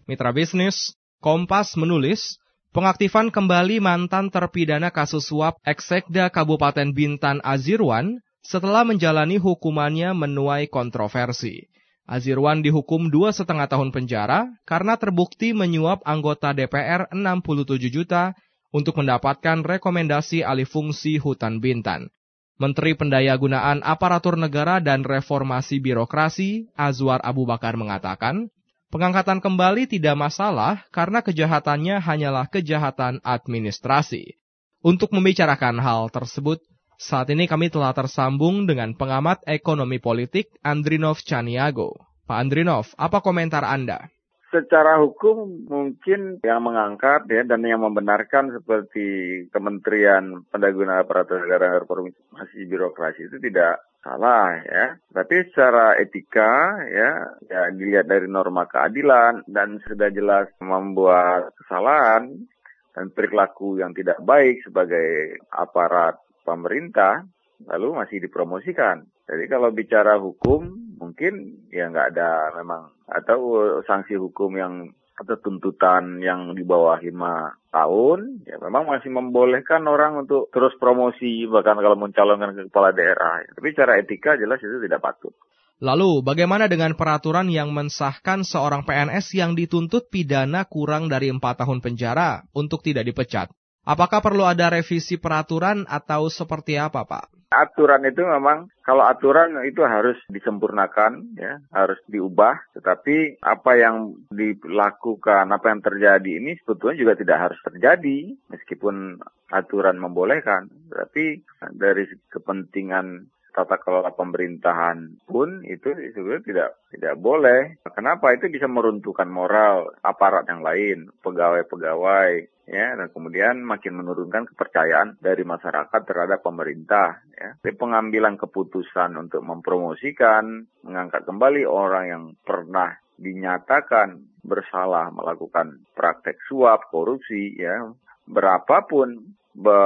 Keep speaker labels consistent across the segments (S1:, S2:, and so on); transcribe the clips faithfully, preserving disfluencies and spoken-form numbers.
S1: Mitra bisnis, Kompas menulis, pengaktifan kembali mantan terpidana kasus suap Eksekda Kabupaten Bintan Azirwan setelah menjalani hukumannya menuai kontroversi. Azirwan dihukum dua setengah tahun penjara karena terbukti menyuap anggota D P R enam puluh tujuh juta untuk mendapatkan rekomendasi alih fungsi hutan Bintan. Menteri Pendayagunaan Aparatur Negara dan Reformasi Birokrasi, Azwar Abu Bakar mengatakan, pengangkatan kembali tidak masalah karena kejahatannya hanyalah kejahatan administrasi. Untuk membicarakan hal tersebut, saat ini kami telah tersambung dengan pengamat ekonomi politik Andrinov Caniago. Pak Andrinov, apa komentar Anda?
S2: Secara hukum mungkin yang mengangkat ya dan yang membenarkan seperti Kementerian Pendayagunaan Aparatur Negara dan Reformasi Birokrasi itu tidak salah ya. Tapi secara etika ya, ya dilihat dari norma keadilan dan sudah jelas membuat kesalahan dan perilaku yang tidak baik sebagai aparat pemerintah, lalu masih dipromosikan. Jadi kalau bicara hukum, mungkin ya nggak ada memang, atau sanksi hukum yang atau tuntutan yang di bawah lima tahun, ya memang masih membolehkan orang untuk terus promosi, bahkan kalau mencalonkan ke kepala daerah. Tapi secara etika jelas itu tidak patut.
S1: Lalu, bagaimana dengan peraturan yang mensahkan seorang P N S yang dituntut pidana kurang dari empat tahun penjara untuk tidak dipecat? Apakah perlu ada revisi peraturan atau seperti apa, Pak?
S2: Aturan itu memang, kalau aturan itu harus disempurnakan, ya, harus diubah. Tetapi apa yang dilakukan, apa yang terjadi ini sebetulnya juga tidak harus terjadi, meskipun aturan membolehkan. Tapi dari kepentingan tata kelola pemerintahan pun itu sebenarnya tidak tidak boleh. Kenapa? Itu bisa meruntuhkan moral aparat yang lain, pegawai-pegawai, ya, dan kemudian makin menurunkan kepercayaan dari masyarakat terhadap pemerintah. Ya. Jadi pengambilan keputusan untuk mempromosikan, mengangkat kembali orang yang pernah dinyatakan bersalah melakukan praktek suap, korupsi, ya, berapapun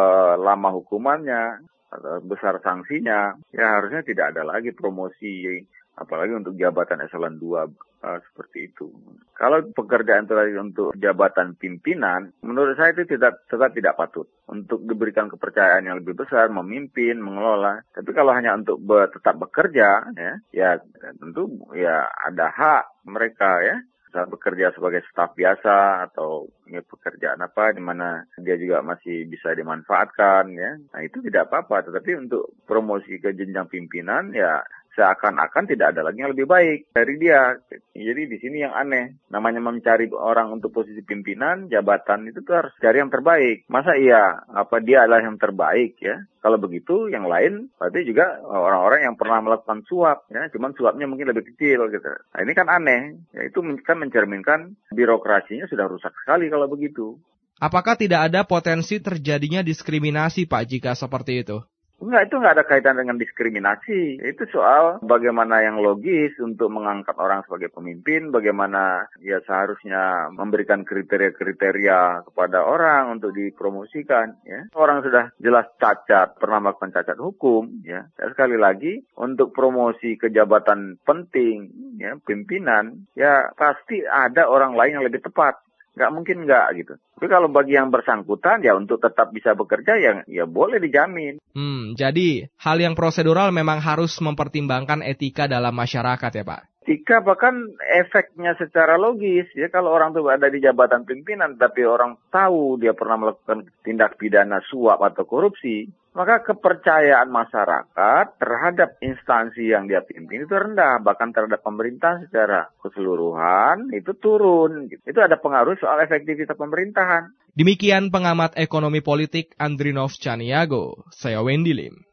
S2: lama hukumannya, atau besar sanksinya, ya harusnya tidak ada lagi promosi, apalagi untuk jabatan eselon dua uh, seperti itu. Kalau pekerjaan itu lagi untuk jabatan pimpinan, menurut saya itu tidak, tetap tidak patut. Untuk diberikan kepercayaan yang lebih besar, memimpin, mengelola. Tapi kalau hanya untuk be, tetap bekerja, ya, ya tentu ya ada hak mereka ya. Saat bekerja sebagai staf biasa atau ya, pekerjaan apa di mana dia juga masih bisa dimanfaatkan ya. Nah itu tidak apa-apa, tetapi untuk promosi ke jenjang pimpinan ya seakan-akan tidak ada lagi yang lebih baik dari dia. Jadi di sini yang aneh, namanya mencari orang untuk posisi pimpinan, jabatan itu tuh harus cari yang terbaik. Masa iya, apa dia adalah yang terbaik ya? Kalau begitu yang lain berarti juga orang-orang yang pernah melakukan suap ya, cuman suapnya mungkin lebih kecil gitu. Nah ini kan aneh, ya itu kan mencerminkan birokrasinya sudah rusak sekali kalau begitu.
S1: Apakah tidak ada potensi terjadinya diskriminasi Pak jika seperti itu?
S2: Enggak, itu enggak ada kaitan dengan diskriminasi. Itu soal bagaimana yang logis untuk mengangkat orang sebagai pemimpin, bagaimana ya seharusnya memberikan kriteria-kriteria kepada orang untuk dipromosikan. Ya. Orang sudah jelas cacat, pernah melakukan cacat hukum. Ya. Dan sekali lagi, untuk promosi ke jabatan penting, ya, pimpinan, ya pasti ada orang lain yang lebih tepat. Nggak mungkin nggak gitu. Tapi kalau bagi yang bersangkutan ya untuk tetap bisa bekerja ya ya boleh dijamin.
S1: Hmm, jadi hal yang prosedural memang harus mempertimbangkan etika dalam masyarakat ya Pak?
S2: Etika bahkan efeknya secara logis ya, kalau orang itu ada di jabatan pimpinan tapi orang tahu dia pernah melakukan tindak pidana suap atau korupsi, maka kepercayaan masyarakat terhadap instansi yang dia pimpin itu rendah, bahkan terhadap pemerintah secara keseluruhan itu turun. Itu ada pengaruh soal efektivitas pemerintahan.
S1: Demikian pengamat ekonomi politik Andrinov Caniago. Saya Wendy Lim.